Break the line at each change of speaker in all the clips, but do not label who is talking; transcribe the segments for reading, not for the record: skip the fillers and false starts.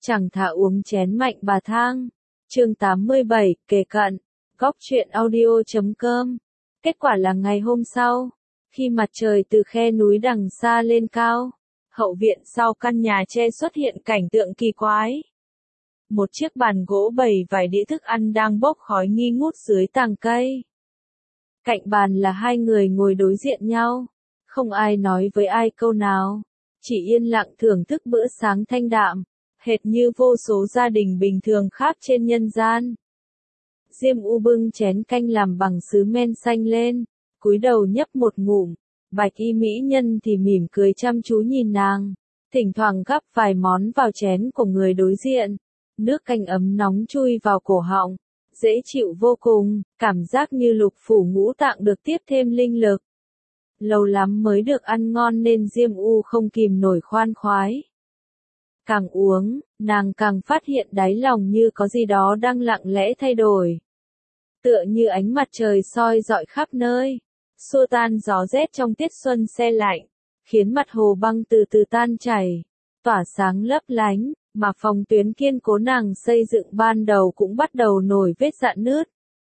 Chẳng thà uống chén mạnh bà thang. Chương 87, kề cận. Góc truyện audio.com. Kết quả là ngày hôm sau, khi mặt trời từ khe núi đằng xa lên cao, hậu viện sau căn nhà tre xuất hiện cảnh tượng kỳ quái. Một chiếc bàn gỗ bày vài đĩa thức ăn đang bốc khói nghi ngút dưới tàng cây. Cạnh bàn là hai người ngồi đối diện nhau, không ai nói với ai câu nào, chỉ yên lặng thưởng thức bữa sáng thanh đạm, hệt như vô số gia đình bình thường khác trên nhân gian. Diêm U bưng chén canh làm bằng sứ men xanh lên, cúi đầu nhấp một ngụm, bạch y mỹ nhân thì mỉm cười chăm chú nhìn nàng, thỉnh thoảng gắp vài món vào chén của người đối diện. Nước canh ấm nóng chui vào cổ họng, dễ chịu vô cùng, cảm giác như lục phủ ngũ tạng được tiếp thêm linh lực. Lâu lắm mới được ăn ngon nên Diêm U không kìm nổi khoan khoái. Càng uống, nàng càng phát hiện đáy lòng như có gì đó đang lặng lẽ thay đổi. Tựa như ánh mặt trời soi rọi khắp nơi, xua tan gió rét trong tiết xuân se lạnh, khiến mặt hồ băng từ từ tan chảy, tỏa sáng lấp lánh, mà phòng tuyến kiên cố nàng xây dựng ban đầu cũng bắt đầu nổi vết rạn nứt.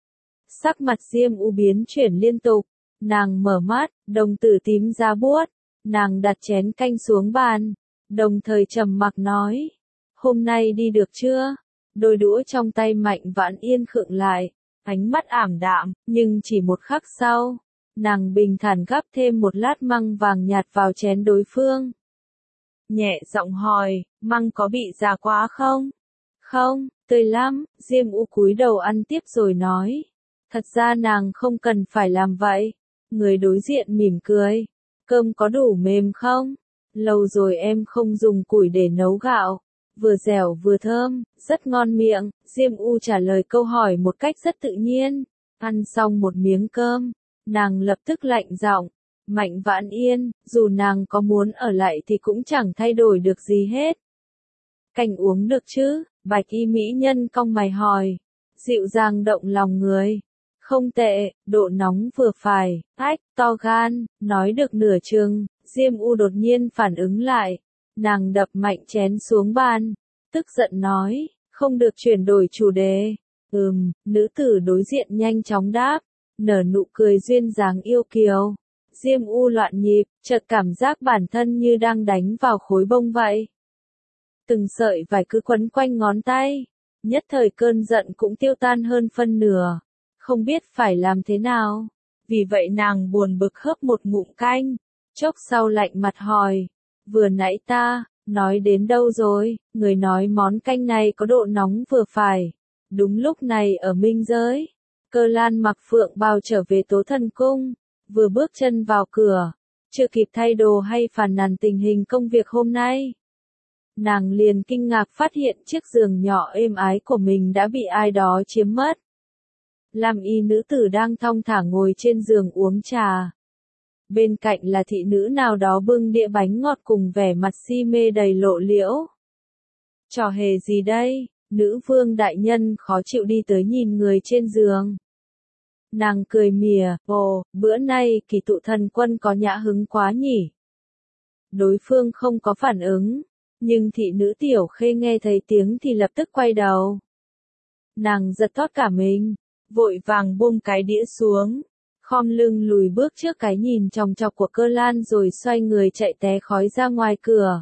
Sắc mặt Diêm U biến chuyển liên tục, nàng mở mắt, đồng tử tím ra buốt, nàng đặt chén canh xuống bàn, đồng thời trầm mặc nói, hôm nay đi được chưa? Đôi đũa trong tay Mạnh Vãn Yên khựng lại, ánh mắt ảm đạm, nhưng chỉ một khắc sau, nàng bình thản gắp thêm một lát măng vàng nhạt vào chén đối phương. Nhẹ giọng hỏi, măng có bị già quá không? Không, tươi lắm, Diêm U cúi đầu ăn tiếp rồi nói. Thật ra nàng không cần phải làm vậy. Người đối diện mỉm cười. Cơm có đủ mềm không? Lâu rồi em không dùng củi để nấu gạo. Vừa dẻo vừa thơm, rất ngon miệng. Diêm U trả lời câu hỏi một cách rất tự nhiên. Ăn xong một miếng cơm, nàng lập tức lạnh giọng. Mạnh Vãn Yên, dù nàng có muốn ở lại thì cũng chẳng thay đổi được gì hết. Canh uống được chứ? Bạch y mỹ nhân cong mày hỏi. Dịu dàng động lòng người. Không tệ, độ nóng vừa phải, ách, to gan, nói được nửa chừng, Diêm U đột nhiên phản ứng lại. Nàng đập mạnh chén xuống bàn, tức giận nói, không được chuyển đổi chủ đề. Nữ tử đối diện nhanh chóng đáp, nở nụ cười duyên dáng yêu kiều. Diêm U loạn nhịp, chợt cảm giác bản thân như đang đánh vào khối bông vậy. Từng sợi vải cứ quấn quanh ngón tay, nhất thời cơn giận cũng tiêu tan hơn phân nửa, không biết phải làm thế nào. Vì vậy nàng buồn bực hớp một ngụm canh, chốc sau lạnh mặt hỏi, vừa nãy ta, nói đến đâu rồi? Người nói món canh này có độ nóng vừa phải. Đúng lúc này ở Minh Giới, Cơ Lan mặc phượng bào trở về Tố Thần Cung. Vừa bước chân vào cửa, chưa kịp thay đồ hay phàn nàn tình hình công việc hôm nay, nàng liền kinh ngạc phát hiện chiếc giường nhỏ êm ái của mình đã bị ai đó chiếm mất. Lam y nữ tử đang thong thả ngồi trên giường uống trà. Bên cạnh là thị nữ nào đó bưng đĩa bánh ngọt cùng vẻ mặt si mê đầy lộ liễu. Trò hề gì đây? Nữ vương đại nhân khó chịu đi tới nhìn người trên giường. Nàng cười mỉa, ồ, bữa nay kỳ tụ thần quân có nhã hứng quá nhỉ. Đối phương không có phản ứng, nhưng thị nữ Tiểu Khê nghe thấy tiếng thì lập tức quay đầu. Nàng giật thót cả mình, vội vàng buông cái đĩa xuống, khom lưng lùi bước trước cái nhìn chòng chọc của Cơ Lan rồi xoay người chạy té khói ra ngoài cửa.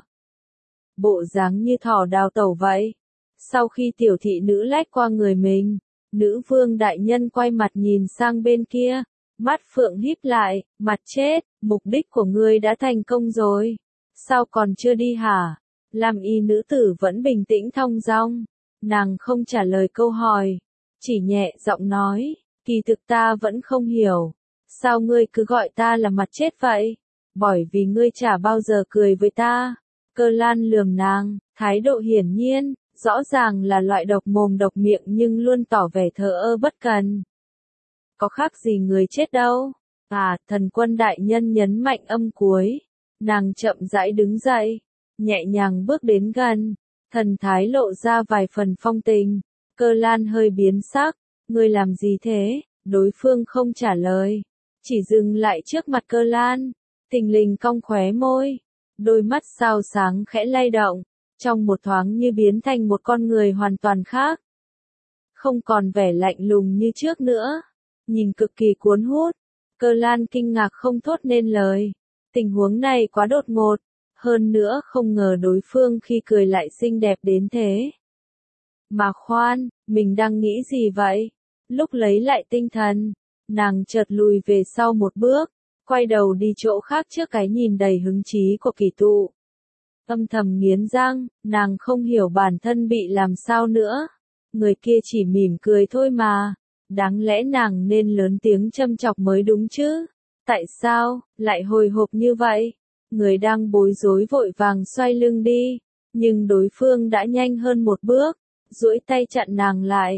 Bộ dáng như thỏ đào tẩu vậy. Sau khi tiểu thị nữ lách qua người mình, nữ vương đại nhân quay mặt nhìn sang bên kia, mắt phượng híp lại, mặt chết, mục đích của ngươi đã thành công rồi. Sao còn chưa đi hả? Lam y nữ tử vẫn bình tĩnh thong dong, nàng không trả lời câu hỏi, chỉ nhẹ giọng nói, kỳ thực ta vẫn không hiểu, sao ngươi cứ gọi ta là mặt chết vậy? Bởi vì ngươi chả bao giờ cười với ta. Cơ Lan lườm nàng, thái độ hiển nhiên, rõ ràng là loại độc mồm độc miệng nhưng luôn tỏ vẻ thờ ơ bất cần. Có khác gì người chết đâu. Thần quân đại nhân nhấn mạnh âm cuối. Nàng chậm rãi đứng dậy, nhẹ nhàng bước đến gần, thần thái lộ ra vài phần phong tình. Cơ Lan hơi biến sắc, ngươi làm gì thế? Đối phương không trả lời, chỉ dừng lại trước mặt Cơ Lan, thình lình cong khóe môi, đôi mắt sao sáng khẽ lay động, trong một thoáng như biến thành một con người hoàn toàn khác. Không còn vẻ lạnh lùng như trước nữa, nhìn cực kỳ cuốn hút. Cơ Lan kinh ngạc không thốt nên lời. Tình huống này quá đột ngột, hơn nữa không ngờ đối phương khi cười lại xinh đẹp đến thế. Mà khoan, mình đang nghĩ gì vậy? Lúc lấy lại tinh thần, nàng chợt lùi về sau một bước, quay đầu đi chỗ khác trước cái nhìn đầy hứng chí của Kỳ Tụ. Âm thầm nghiến răng, nàng không hiểu bản thân bị làm sao nữa. Người kia chỉ mỉm cười thôi mà. Đáng lẽ nàng nên lớn tiếng châm chọc mới đúng chứ. Tại sao, lại hồi hộp như vậy? Người đang bối rối vội vàng xoay lưng đi. Nhưng đối phương đã nhanh hơn một bước, duỗi tay chặn nàng lại.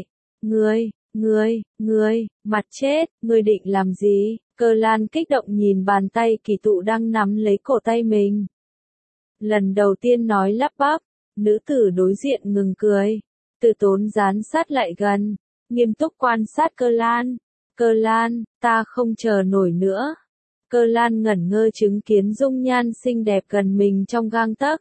Ngươi, mặt chết, ngươi định làm gì? Cơ Lan kích động nhìn bàn tay Kỳ Tụ đang nắm lấy cổ tay mình. Lần đầu tiên nói lắp bắp, nữ tử đối diện ngừng cười. Từ Tốn dán sát lại gần, nghiêm túc quan sát Cơ Lan. Cơ Lan, ta không chờ nổi nữa. Cơ Lan ngẩn ngơ chứng kiến dung nhan xinh đẹp gần mình trong gang tấc.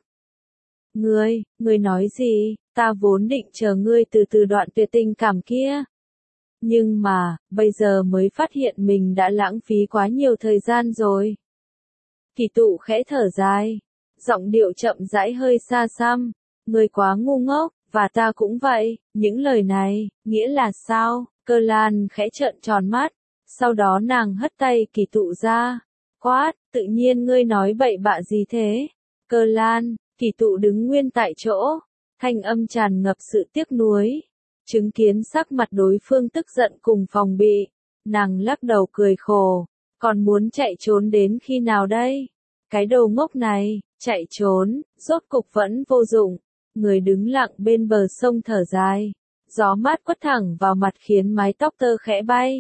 Ngươi nói gì? Ta vốn định chờ ngươi từ từ đoạn tuyệt tình cảm kia. Nhưng mà, bây giờ mới phát hiện mình đã lãng phí quá nhiều thời gian rồi. Kỳ Tụ khẽ thở dài, giọng điệu chậm rãi hơi xa xăm. Ngươi quá ngu ngốc, và ta cũng vậy. Những lời này, nghĩa là sao? Cơ Lan khẽ trợn tròn mắt, sau đó nàng hất tay Kỳ Tụ ra. Quát, tự nhiên ngươi nói bậy bạ gì thế? Cơ Lan, Kỳ Tụ đứng nguyên tại chỗ, thanh âm tràn ngập sự tiếc nuối. Chứng kiến sắc mặt đối phương tức giận cùng phòng bị, nàng lắc đầu cười khổ, còn muốn chạy trốn đến khi nào đây? Cái đầu ngốc này, chạy trốn, rốt cục vẫn vô dụng. Người đứng lặng bên bờ sông thở dài, gió mát quất thẳng vào mặt khiến mái tóc tơ khẽ bay.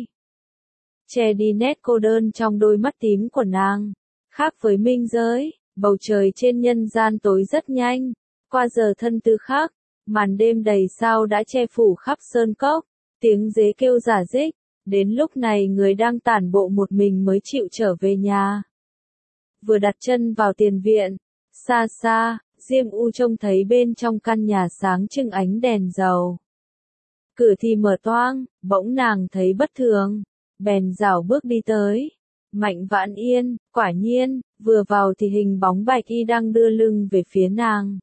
Che đi nét cô đơn trong đôi mắt tím của nàng. Khác với minh giới, bầu trời trên nhân gian tối rất nhanh. Qua giờ thân tư khác, màn đêm đầy sao đã che phủ khắp sơn cốc. Tiếng dế kêu rả rích. Đến lúc này người đang tản bộ một mình mới chịu trở về nhà. Vừa đặt chân vào tiền viện, xa xa, Diêm U trông thấy bên trong căn nhà sáng trưng ánh đèn dầu. Cửa thì mở toang, bỗng nàng thấy bất thường, bèn rảo bước đi tới. Mạnh Vãn Yên, quả nhiên, vừa vào thì hình bóng Bạch Y đang đưa lưng về phía nàng.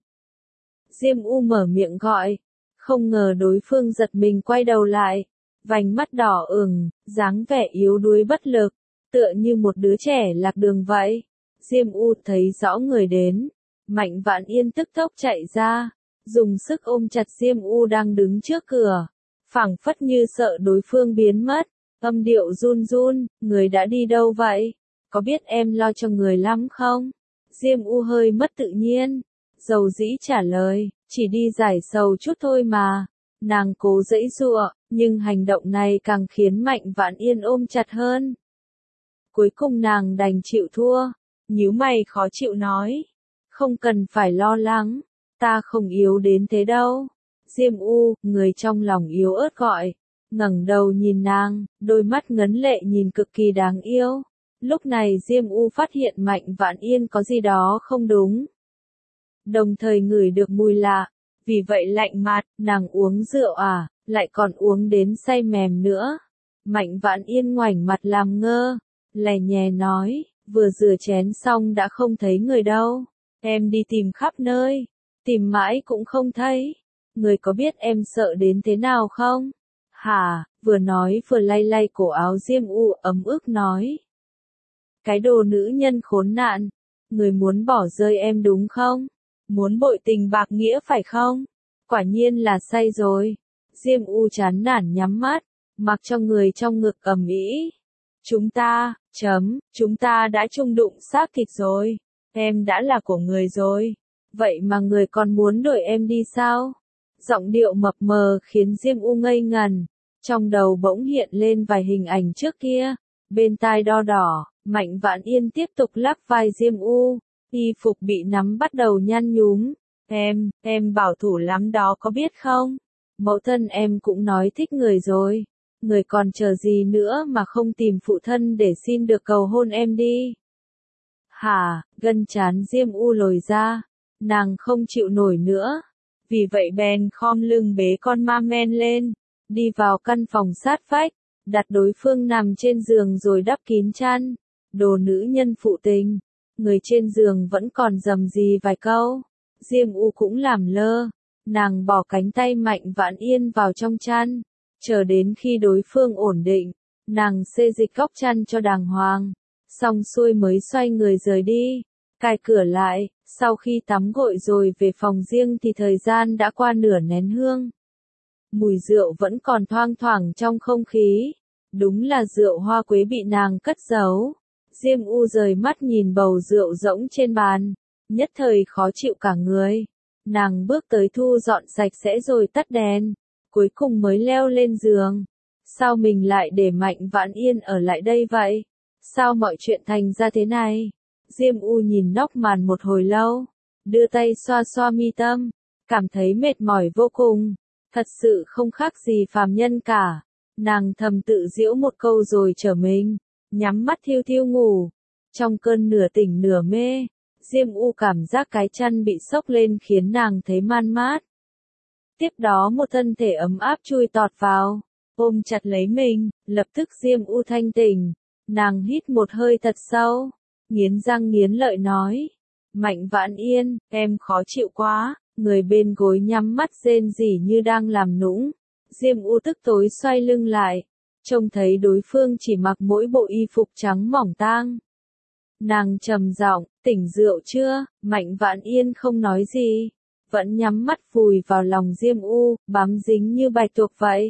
Diêm U mở miệng gọi, không ngờ đối phương giật mình quay đầu lại, vành mắt đỏ ửng, dáng vẻ yếu đuối bất lực, tựa như một đứa trẻ lạc đường vậy. Diêm U thấy rõ người đến, Mạnh Vãn Yên tức tốc chạy ra, dùng sức ôm chặt Diêm U đang đứng trước cửa, phảng phất như sợ đối phương biến mất, âm điệu run run, người đã đi đâu vậy? Có biết em lo cho người lắm không? Diêm U hơi mất tự nhiên, dầu dĩ trả lời, chỉ đi giải sầu chút thôi mà. Nàng cố giãy giụa, nhưng hành động này càng khiến Mạnh Vãn Yên ôm chặt hơn. Cuối cùng nàng đành chịu thua, nhíu mày khó chịu nói. Không cần phải lo lắng, ta không yếu đến thế đâu. Diêm U, người trong lòng yếu ớt gọi, ngẩng đầu nhìn nàng, đôi mắt ngấn lệ nhìn cực kỳ đáng yêu. Lúc này Diêm U phát hiện Mạnh Vãn Yên có gì đó không đúng. Đồng thời ngửi được mùi lạ, vì vậy lạnh mặt, nàng uống rượu à, lại còn uống đến say mềm nữa. Mạnh Vãn Yên ngoảnh mặt làm ngơ, lè nhè nói, vừa rửa chén xong đã không thấy người đâu. Em đi tìm khắp nơi, tìm mãi cũng không thấy. Người có biết em sợ đến thế nào không? Hả? Vừa nói vừa lay lay cổ áo Diêm U ấm ức nói. Cái đồ nữ nhân khốn nạn, người muốn bỏ rơi em đúng không? Muốn bội tình bạc nghĩa phải không? Quả nhiên là say rồi. Diêm U chán nản nhắm mắt, mặc cho người trong ngực ầm ĩ. Chúng ta đã chung đụng xác thịt rồi. Em đã là của người rồi. Vậy mà người còn muốn đuổi em đi sao? Giọng điệu mập mờ khiến Diêm U ngây ngần. Trong đầu bỗng hiện lên vài hình ảnh trước kia. Bên tai đo đỏ, Mạnh Vãn Yên tiếp tục lắc vai Diêm U. Y phục bị nắm bắt đầu nhăn nhúm. Em bảo thủ lắm đó có biết không? Mẫu thân em cũng nói thích người rồi. Người còn chờ gì nữa mà không tìm phụ thân để xin được cầu hôn em đi. Hả, gân trán Diêm U lồi ra. nàng không chịu nổi nữa. Vì vậy bèn khom lưng bế con ma men lên, đi vào căn phòng sát vách, đặt đối phương nằm trên giường rồi đắp kín chăn. Đồ nữ nhân phụ tình, người trên giường vẫn còn rầm rì vài câu. Diêm U cũng làm lơ, nàng bỏ cánh tay Mạnh Vãn Yên vào trong chăn, chờ đến khi đối phương ổn định, nàng xê dịch góc chăn cho đàng hoàng, xong xuôi mới xoay người rời đi, cài cửa lại. Sau khi tắm gội rồi về phòng riêng thì thời gian đã qua nửa nén hương. Mùi rượu vẫn còn thoang thoảng trong không khí, đúng là rượu hoa quế bị nàng cất giấu. Diêm U rời mắt nhìn bầu rượu rỗng trên bàn, nhất thời khó chịu cả người. Nàng bước tới thu dọn sạch sẽ rồi tắt đèn, cuối cùng mới leo lên giường. Sao mình lại để Mạnh Vãn Yên ở lại đây vậy? Sao mọi chuyện thành ra thế này? Diêm U nhìn nóc màn một hồi lâu, đưa tay xoa xoa mi tâm, cảm thấy mệt mỏi vô cùng, thật sự không khác gì phàm nhân cả. Nàng thầm tự giễu một câu rồi trở mình, nhắm mắt thiêu thiêu ngủ. Trong cơn nửa tỉnh nửa mê, Diêm U cảm giác cái chăn bị xốc lên khiến nàng thấy man mát. Tiếp đó một thân thể ấm áp chui tọt vào, ôm chặt lấy mình, lập tức Diêm U thanh tỉnh, nàng hít một hơi thật sâu, nghiến răng nghiến lợi nói, Mạnh Vãn Yên, em khó chịu quá, người bên gối nhắm mắt rên rỉ như đang làm nũng. Diêm U tức tối xoay lưng lại, trông thấy đối phương chỉ mặc mỗi bộ y phục trắng mỏng tang. Nàng trầm giọng, tỉnh rượu chưa? Mạnh Vãn Yên không nói gì, vẫn nhắm mắt vùi vào lòng Diêm U, bám dính như bạch tuộc vậy.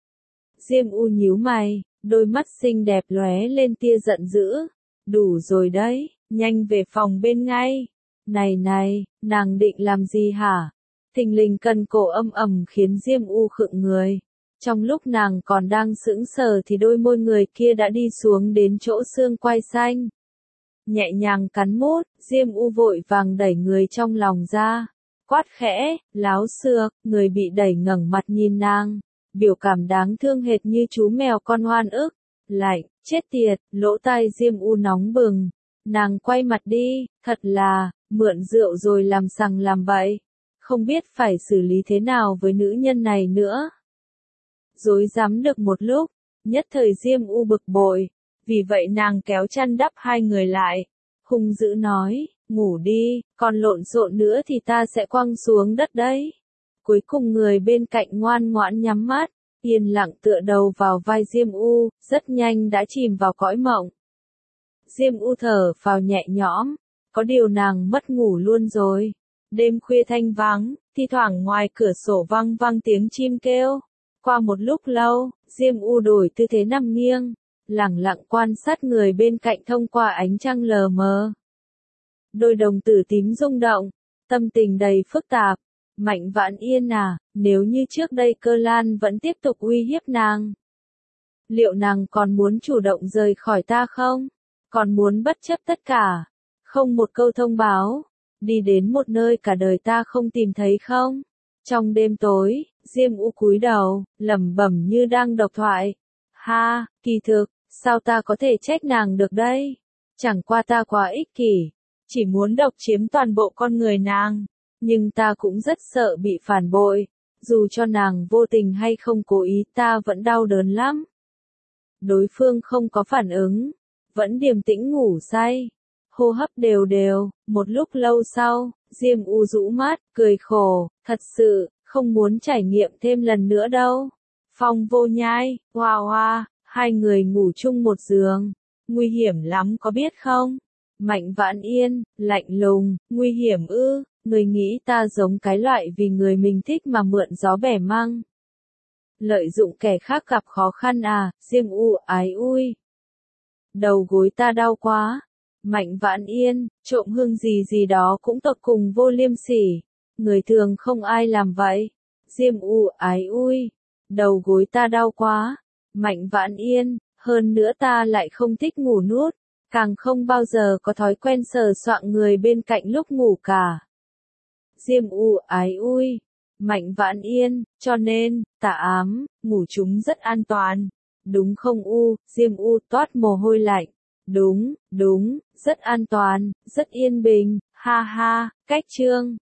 Diêm U nhíu mày, đôi mắt xinh đẹp lóe lên tia giận dữ. Đủ rồi đấy, nhanh về phòng bên ngay. Này, nàng định làm gì hả? Thình lình cần cổ âm ầm khiến Diêm U khựng người. Trong lúc nàng còn đang sững sờ thì đôi môi người kia đã đi xuống đến chỗ xương quai xanh. Nhẹ nhàng cắn mút, Diêm U vội vàng đẩy người trong lòng ra. Quát khẽ, láo xược, người bị đẩy ngẩng mặt nhìn nàng. Biểu cảm đáng thương hệt như chú mèo con oan ức. Lạnh, chết tiệt, lỗ tai Diêm U nóng bừng. Nàng quay mặt đi, thật là, mượn rượu rồi làm sằng làm bậy. Không biết phải xử lý thế nào với nữ nhân này nữa. Dối dám được một lúc, nhất thời Diêm U bực bội. Vì vậy nàng kéo chăn đắp hai người lại. Hung dữ nói, ngủ đi, còn lộn xộn nữa thì ta sẽ quăng xuống đất đấy. Cuối cùng người bên cạnh ngoan ngoãn nhắm mắt, yên lặng tựa đầu vào vai Diêm U, rất nhanh đã chìm vào cõi mộng. Diêm U thở phào nhẹ nhõm, có điều nàng mất ngủ luôn rồi. Đêm khuya thanh vắng, thi thoảng ngoài cửa sổ vang vang tiếng chim kêu. Qua một lúc lâu, Diêm U đổi tư thế nằm nghiêng, lẳng lặng quan sát người bên cạnh thông qua ánh trăng lờ mờ. Đôi đồng tử tím rung động, tâm tình đầy phức tạp. Mạnh Vãn Yên à, nếu như trước đây Cơ Lan vẫn tiếp tục uy hiếp nàng, liệu nàng còn muốn chủ động rời khỏi ta không? Còn muốn bất chấp tất cả, không một câu thông báo, đi đến một nơi cả đời ta không tìm thấy không? Trong đêm tối, Diêm U cúi đầu, lẩm bẩm như đang độc thoại. Ha, kỳ thực, sao ta có thể trách nàng được đây? Chẳng qua ta quá ích kỷ, chỉ muốn độc chiếm toàn bộ con người nàng. Nhưng ta cũng rất sợ bị phản bội, dù cho nàng vô tình hay không cố ý ta vẫn đau đớn lắm. Đối phương không có phản ứng, vẫn điềm tĩnh ngủ say, hô hấp đều đều. Một lúc lâu sau, Diêm U rũ mắt, cười khổ, thật sự, không muốn trải nghiệm thêm lần nữa đâu. Phong Vô Nhai, Hoa Hoa, hai người ngủ chung một giường, nguy hiểm lắm có biết không? Mạnh Vãn Yên, lạnh lùng, nguy hiểm ư? Người nghĩ ta giống cái loại vì người mình thích mà mượn gió bẻ măng. Lợi dụng kẻ khác gặp khó khăn à, Diêm U ái ui. Đầu gối ta đau quá. Mạnh Vãn Yên, trộm hương gì gì đó cũng tột cùng vô liêm sỉ. Người thường không ai làm vậy. Diêm U ái ui. Đầu gối ta đau quá. Mạnh Vãn Yên, hơn nữa ta lại không thích ngủ nuốt. Càng không bao giờ có thói quen sờ soạng người bên cạnh lúc ngủ cả. Diêm U ái ui. Mạnh Vãn Yên, cho nên, tà ám, ngủ chúng rất an toàn. Đúng không U? Diêm U toát mồ hôi lạnh. Đúng, rất an toàn, rất yên bình, ha ha, cách chương.